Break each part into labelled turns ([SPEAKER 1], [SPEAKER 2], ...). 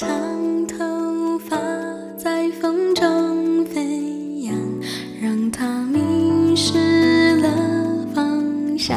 [SPEAKER 1] 长头发在风中飞扬，让它迷失了方向。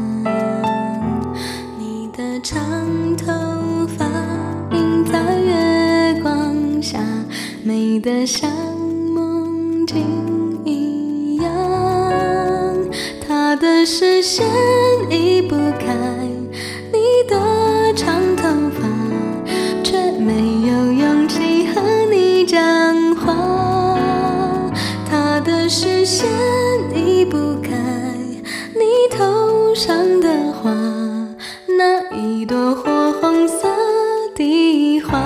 [SPEAKER 1] 你的长头发映在月光下，美得像梦境一样。他的视线移不开你的长头发，却没有勇气和你讲话。他的视线移不开你头上的花，那一朵火红色的花。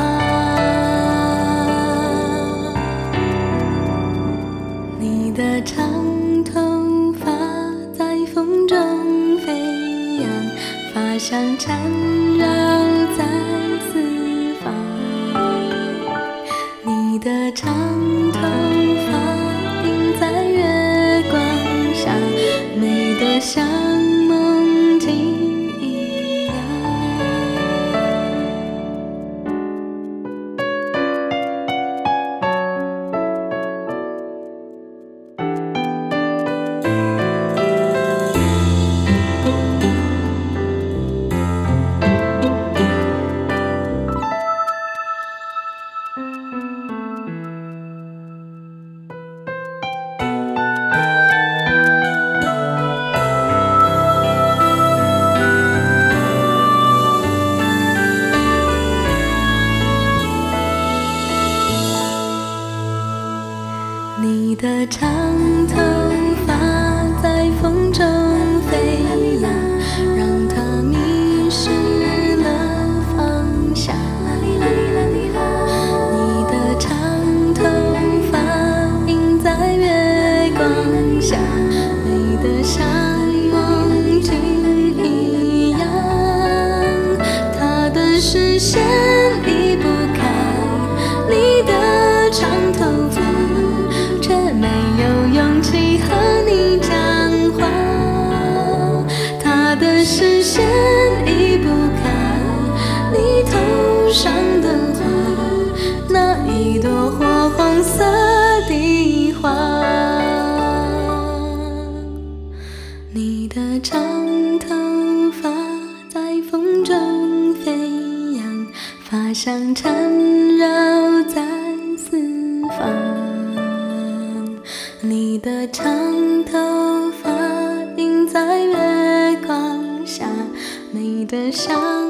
[SPEAKER 1] 你的长头发在风中飞扬，发香缠绕在四方。你的长头发映在月光下，美得像梦境一样。你的长头发在风中飞扬，让它迷失了方向。你的长头发映在月光下，美得像梦境一样。它的视线移不开你的长头发，却没有勇气和你讲话。他的视线移不开你头上的花，那一朵火红色的花。你的长头发在风中飞扬，发香缠绕在四方。你的长头发映在月光下，美得像